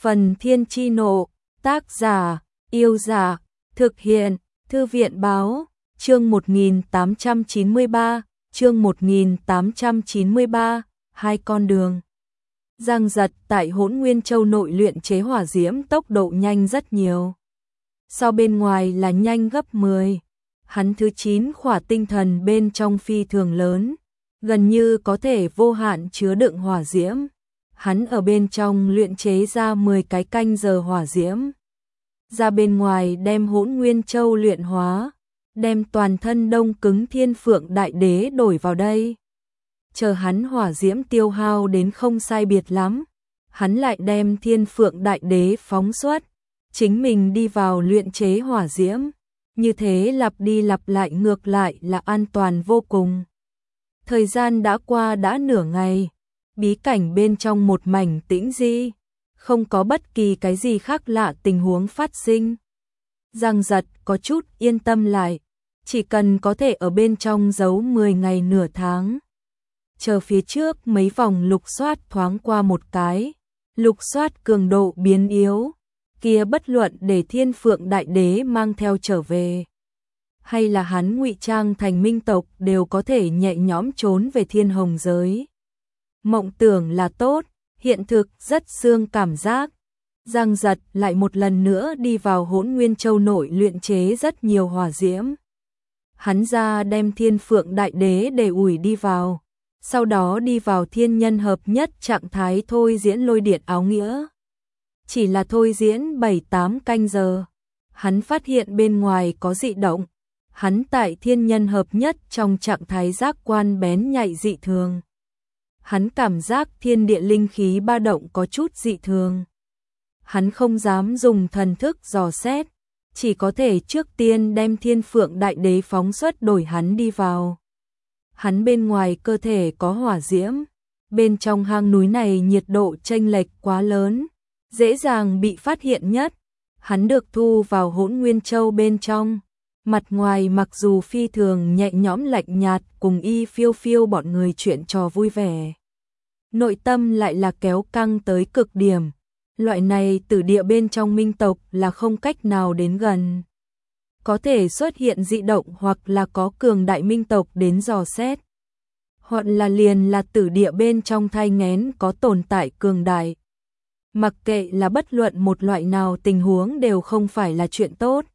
Phần Thiên Chi Nộ, tác giả, Yêu Giả, thực hiện, Thư viện Báo, chương 1893, hai con đường. Giang Giật tại Hỗn Nguyên Châu nội luyện chế hỏa diễm tốc độ nhanh rất nhiều. So bên ngoài là nhanh gấp 10. Hắn thứ 9 khỏa tinh thần bên trong phi thường lớn, gần như có thể vô hạn chứa đựng hỏa diễm. Hắn ở bên trong luyện chế ra 10 cái canh giờ hỏa diễm. Ra bên ngoài đem Hỗn Nguyên Châu luyện hóa, đem toàn thân đông cứng Thiên Phượng Đại Đế đổi vào đây. Chờ hắn hỏa diễm tiêu hao đến không sai biệt lắm, hắn lại đem Thiên Phượng Đại Đế phóng xuất, chính mình đi vào luyện chế hỏa diễm. Như thế lặp đi lặp lại ngược lại là an toàn vô cùng. Thời gian đã qua đã nửa ngày, bí cảnh bên trong một mảnh tĩnh di, không có bất kỳ cái gì khác lạ tình huống phát sinh. Giang Giật có chút yên tâm lại, chỉ cần có thể ở bên trong giấu 10 ngày nửa tháng. Chờ phía trước mấy vòng lục soát thoáng qua một cái, lục soát cường độ biến yếu, kia bất luận để Thiên Phượng Đại Đế mang theo trở về, hay là hắn ngụy trang thành minh tộc đều có thể nhẹ nhõm trốn về Thiên Hồng giới. Mộng tưởng là tốt, hiện thực rất xương cảm giác. Giang Giật lại một lần nữa đi vào Hỗn Nguyên Châu nội luyện chế rất nhiều hỏa diễm. Hắn ra đem Thiên Phượng Đại Đế để ủi đi vào, sau đó đi vào thiên nhân hợp nhất trạng thái thôi diễn lôi điện áo nghĩa. Chỉ là thôi diễn 7-8 canh giờ, hắn phát hiện bên ngoài có dị động. Hắn tại thiên nhân hợp nhất trong trạng thái giác quan bén nhạy dị thường. Hắn cảm giác thiên địa linh khí ba động có chút dị thường. Hắn không dám dùng thần thức dò xét, chỉ có thể trước tiên đem Thiên Phượng Đại Đế phóng xuất đổi hắn đi vào. Hắn bên ngoài cơ thể có hỏa diễm, bên trong hang núi này nhiệt độ chênh lệch quá lớn, dễ dàng bị phát hiện nhất. Hắn được thu vào Hỗn Nguyên Châu bên trong, mặt ngoài mặc dù phi thường nhẹ nhõm lạnh nhạt cùng Y Phiêu Phiêu bọn người chuyện trò vui vẻ, nội tâm lại là kéo căng tới cực điểm. Loại này tử địa bên trong minh tộc là không cách nào đến gần. Có thể xuất hiện dị động hoặc là có cường đại minh tộc đến dò xét. Hoặc là liền là tử địa bên trong thai nghén có tồn tại cường đại. Mặc kệ là bất luận một loại nào tình huống đều không phải là chuyện tốt.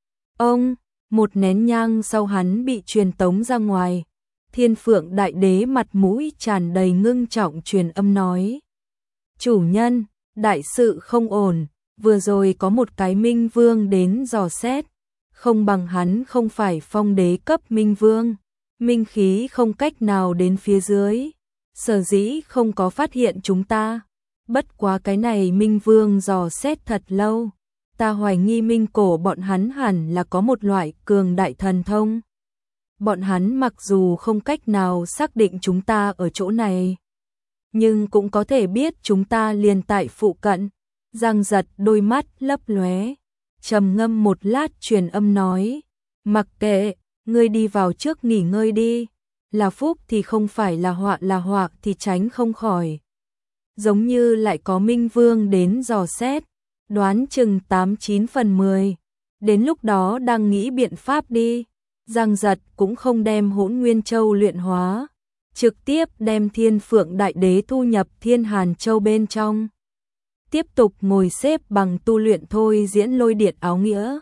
Ông, một nén nhang sau hắn bị truyền tống ra ngoài. Thiên Phượng Đại Đế mặt mũi tràn đầy ngưng trọng truyền âm nói. Chủ nhân, đại sự không ổn, vừa rồi có một cái minh vương đến dò xét. Không bằng hắn không phải phong đế cấp minh vương, minh khí không cách nào đến phía dưới. Sở dĩ không có phát hiện chúng ta. Bất quá cái này minh vương dò xét thật lâu. Ta hoài nghi minh cổ bọn hắn hẳn là có một loại cường đại thần thông. Bọn hắn mặc dù không cách nào xác định chúng ta ở chỗ này, nhưng cũng có thể biết chúng ta liền tại phụ cận. Giang Giật đôi mắt lấp lóe, trầm ngâm một lát truyền âm nói, mặc kệ, ngươi đi vào trước nghỉ ngơi đi, là phúc thì không phải là họa thì tránh không khỏi. Giống như lại có minh vương đến dò xét, đoán chừng 8-9 phần 10, đến lúc đó đang nghĩ biện pháp đi. Giang Giật cũng không đem Hỗn Nguyên Châu luyện hóa, trực tiếp đem Thiên Phượng Đại Đế thu nhập Thiên Hàn Châu bên trong. Tiếp tục ngồi xếp bằng tu luyện thôi diễn lôi điện áo nghĩa.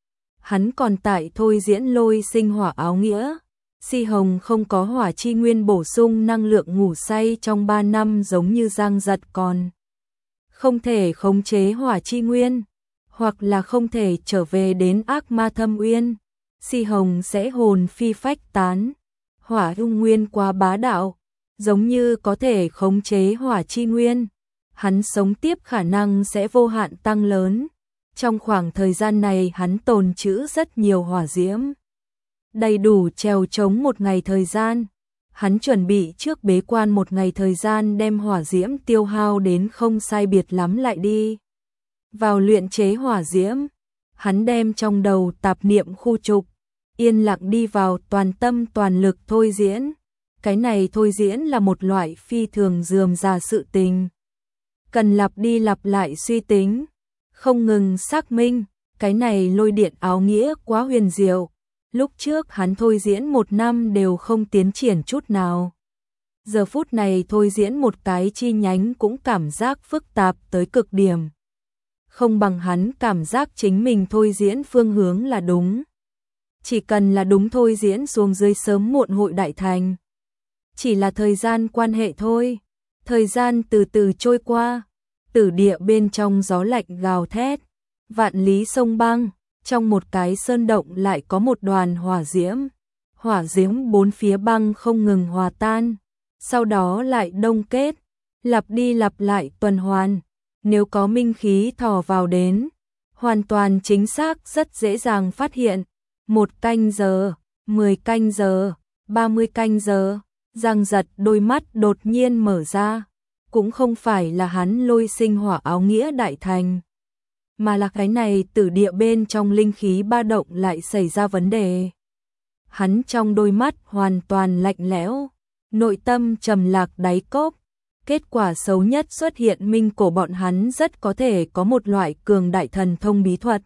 Hắn còn tại thôi diễn lôi sinh hỏa áo nghĩa. Si Hồng không có hỏa chi nguyên bổ sung năng lượng ngủ say trong 3 năm giống như Giang Giật còn không thể khống chế hỏa chi nguyên, hoặc là không thể trở về đến ác ma thâm uyên. Si Hồng sẽ hồn phi phách tán, hỏa ung nguyên quá bá đạo, giống như có thể khống chế hỏa chi nguyên. Hắn sống tiếp khả năng sẽ vô hạn tăng lớn. Trong khoảng thời gian này hắn tồn trữ rất nhiều hỏa diễm, đầy đủ trèo chống một ngày thời gian. Hắn chuẩn bị trước bế quan một ngày thời gian đem hỏa diễm tiêu hao đến không sai biệt lắm lại đi vào luyện chế hỏa diễm. Hắn đem trong đầu tạp niệm khu trục, yên lặng đi vào toàn tâm toàn lực thôi diễn. Cái này thôi diễn là một loại phi thường rườm rà sự tình. cần lặp đi lặp lại suy tính, không ngừng xác minh, cái này lôi điện áo nghĩa quá huyền diệu. Lúc trước hắn thôi diễn 1 năm đều không tiến triển chút nào. Giờ phút này thôi diễn một cái chi nhánh cũng cảm giác phức tạp tới cực điểm. Không bằng hắn cảm giác chính mình thôi diễn phương hướng là đúng. Chỉ cần là đúng thôi diễn xuống dưới sớm muộn hội đại thành. Chỉ là thời gian quan hệ thôi. Thời gian từ từ trôi qua, tử địa bên trong gió lạnh gào thét, vạn lý sông băng, trong một cái sơn động lại có một đoàn hỏa diễm bốn phía băng không ngừng hòa tan, sau đó lại đông kết, lặp đi lặp lại tuần hoàn, nếu có minh khí thò vào đến, hoàn toàn chính xác rất dễ dàng phát hiện, 1 canh giờ, 10 canh giờ, 30 canh giờ, Giang Giật đôi mắt đột nhiên mở ra. Cũng không phải là hắn lôi sinh hỏa áo nghĩa đại thành, mà là cái này tử địa bên trong linh khí ba động lại xảy ra vấn đề. Hắn trong đôi mắt hoàn toàn lạnh lẽo, nội tâm trầm lạc đáy cốc, kết quả xấu nhất xuất hiện, Minh Cổ bọn hắn rất có thể có một loại cường đại thần thông bí thuật,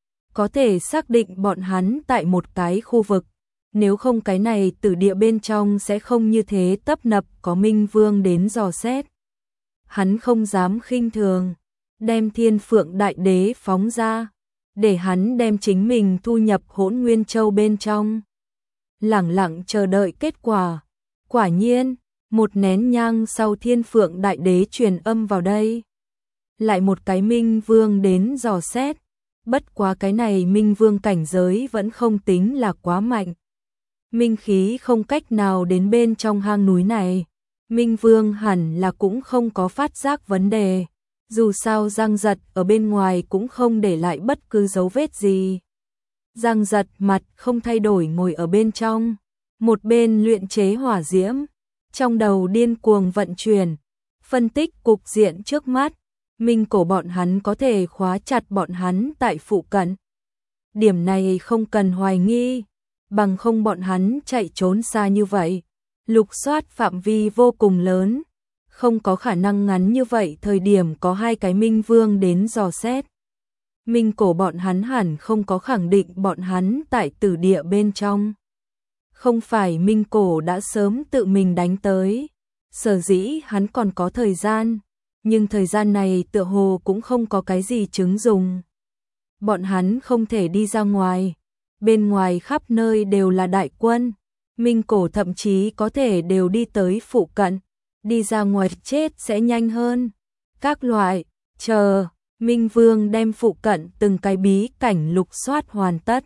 có thể xác định bọn hắn tại một cái khu vực, nếu không cái này tử địa bên trong sẽ không như thế tấp nập có Minh Vương đến dò xét. Hắn không dám khinh thường, đem Thiên Phượng Đại Đế phóng ra, để hắn đem chính mình thu nhập Hỗn Nguyên Châu bên trong. Lẳng lặng chờ đợi kết quả. Quả nhiên, 1 nén nhang sau Thiên Phượng Đại Đế truyền âm vào đây. Lại một cái Minh Vương đến dò xét, bất quá cái này Minh Vương cảnh giới vẫn không tính là quá mạnh. Minh khí không cách nào đến bên trong hang núi này. Minh Vương hẳn là cũng không có phát giác vấn đề, dù sao Giang Giật ở bên ngoài cũng không để lại bất cứ dấu vết gì. Giang Giật mặt không thay đổi ngồi ở bên trong, một bên luyện chế hỏa diễm, trong đầu điên cuồng vận chuyển, phân tích cục diện trước mắt, Minh Cổ bọn hắn có thể khóa chặt bọn hắn tại phụ cận. Điểm này không cần hoài nghi, bằng không bọn hắn chạy trốn xa như vậy. Lục soát phạm vi vô cùng lớn, không có khả năng ngắn như vậy thời điểm có 2 cái Minh Vương đến dò xét. Minh Cổ bọn hắn hẳn không có khẳng định bọn hắn tại tử địa bên trong. Không phải Minh Cổ đã sớm tự mình đánh tới, sở dĩ hắn còn có thời gian, nhưng thời gian này tựa hồ cũng không có cái gì chứng dùng. Bọn hắn không thể đi ra ngoài, bên ngoài khắp nơi đều là đại quân. Minh Cổ thậm chí có thể đều đi tới phụ cận, đi ra ngoài chết sẽ nhanh hơn. Các loại, chờ, Minh Vương đem phụ cận từng cái bí cảnh lục soát hoàn tất.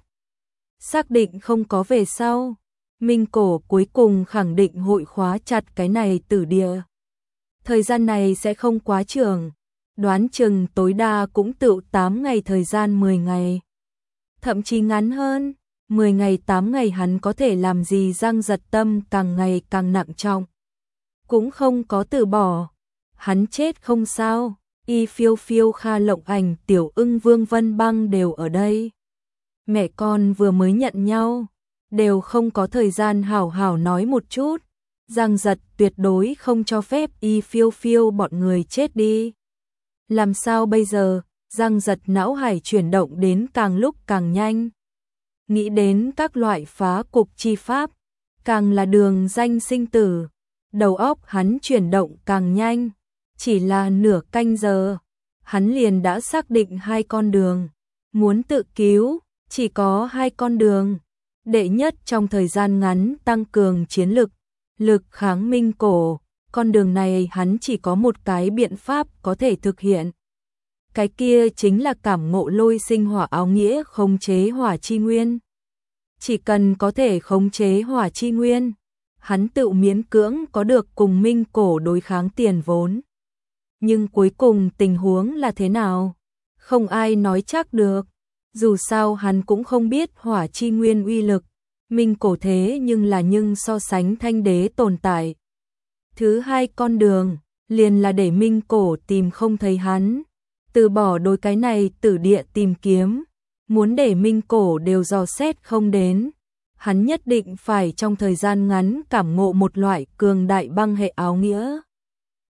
Xác định không có về sau, Minh Cổ cuối cùng khẳng định hội khóa chặt cái này tử địa. Thời gian này sẽ không quá trường, đoán chừng tối đa cũng tựu 8 ngày, thời gian 10 ngày. Thậm chí ngắn hơn. 10 ngày 8 ngày hắn có thể làm gì? Giang Giật tâm càng ngày càng nặng trọng. Cũng không có từ bỏ. Hắn chết không sao. Y Phiêu Phiêu, Kha Lộng Ảnh, Tiểu Ưng, Vương Vân Băng đều ở đây. Mẹ con vừa mới nhận nhau, đều không có thời gian hảo hảo nói một chút. Giang Giật tuyệt đối không cho phép Y Phiêu Phiêu bọn người chết đi. Làm sao bây giờ? Giang Giật não hải chuyển động đến càng lúc càng nhanh. Nghĩ đến các loại phá cục chi pháp, càng là đường danh sinh tử, đầu óc hắn chuyển động càng nhanh, chỉ là nửa canh giờ, hắn liền đã xác định 2 con đường, muốn tự cứu, chỉ có 2 con đường. Đệ nhất, trong thời gian ngắn tăng cường chiến lực kháng Minh Cổ, con đường này hắn chỉ có một cái biện pháp có thể thực hiện. Cái kia chính là cảm ngộ lôi sinh hỏa áo nghĩa, khống chế hỏa chi nguyên. Chỉ cần có thể khống chế hỏa chi nguyên, hắn tự miễn cưỡng có được cùng Minh Cổ đối kháng tiền vốn. Nhưng cuối cùng tình huống là thế nào? Không ai nói chắc được. Dù sao hắn cũng không biết hỏa chi nguyên uy lực. Minh Cổ thế nhưng so sánh Thanh Đế tồn tại. Thứ 2 con đường, liền là để Minh Cổ tìm không thấy hắn. Từ bỏ đối cái này tử địa tìm kiếm. Muốn để Minh Cổ đều dò xét không đến. Hắn nhất định phải trong thời gian ngắn cảm ngộ một loại cường đại băng hệ áo nghĩa.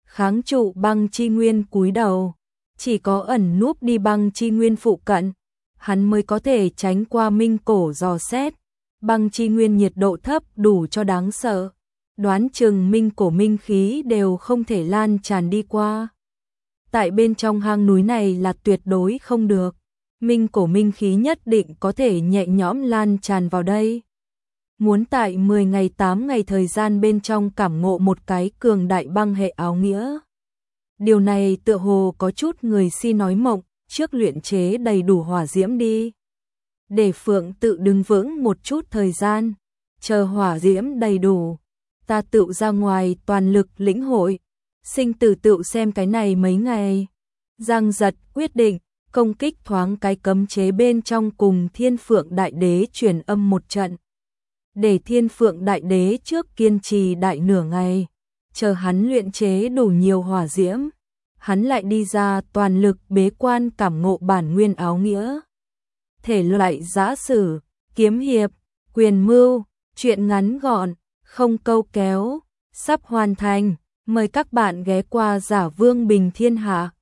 kháng trụ băng chi nguyên cúi đầu, chỉ có ẩn núp đi băng chi nguyên phụ cận, hắn mới có thể tránh qua minh cổ dò xét. Băng chi nguyên nhiệt độ thấp đủ cho đáng sợ, đoán chừng minh cổ minh khí đều không thể lan tràn đi qua. Tại bên trong hang núi này là tuyệt đối không được, minh cổ minh khí nhất định có thể nhẹ nhõm lan tràn vào đây. Muốn tại 10 ngày 8 ngày thời gian bên trong cảm ngộ một cái cường đại băng hệ áo nghĩa. Điều này tựa hồ có chút người si nói mộng, trước luyện chế đầy đủ hỏa diễm đi. Để Phượng tự đứng vững một chút thời gian, chờ hỏa diễm đầy đủ, ta tự ra ngoài toàn lực lĩnh hội, sinh tử tự xem cái này mấy ngày. Giang Giật quyết định, công kích thoáng cái cấm chế bên trong cùng Thiên Phượng Đại Đế truyền âm một trận. Để Thiên Phượng Đại Đế trước kiên trì đại nửa ngày, chờ hắn luyện chế đủ nhiều hỏa diễm, hắn lại đi ra toàn lực bế quan cảm ngộ bản nguyên áo nghĩa. Thể loại giã sử, kiếm hiệp, quyền mưu, truyện ngắn gọn, không câu kéo, sắp hoàn thành, mời các bạn ghé qua Giả Vương Bình Thiên Hạ.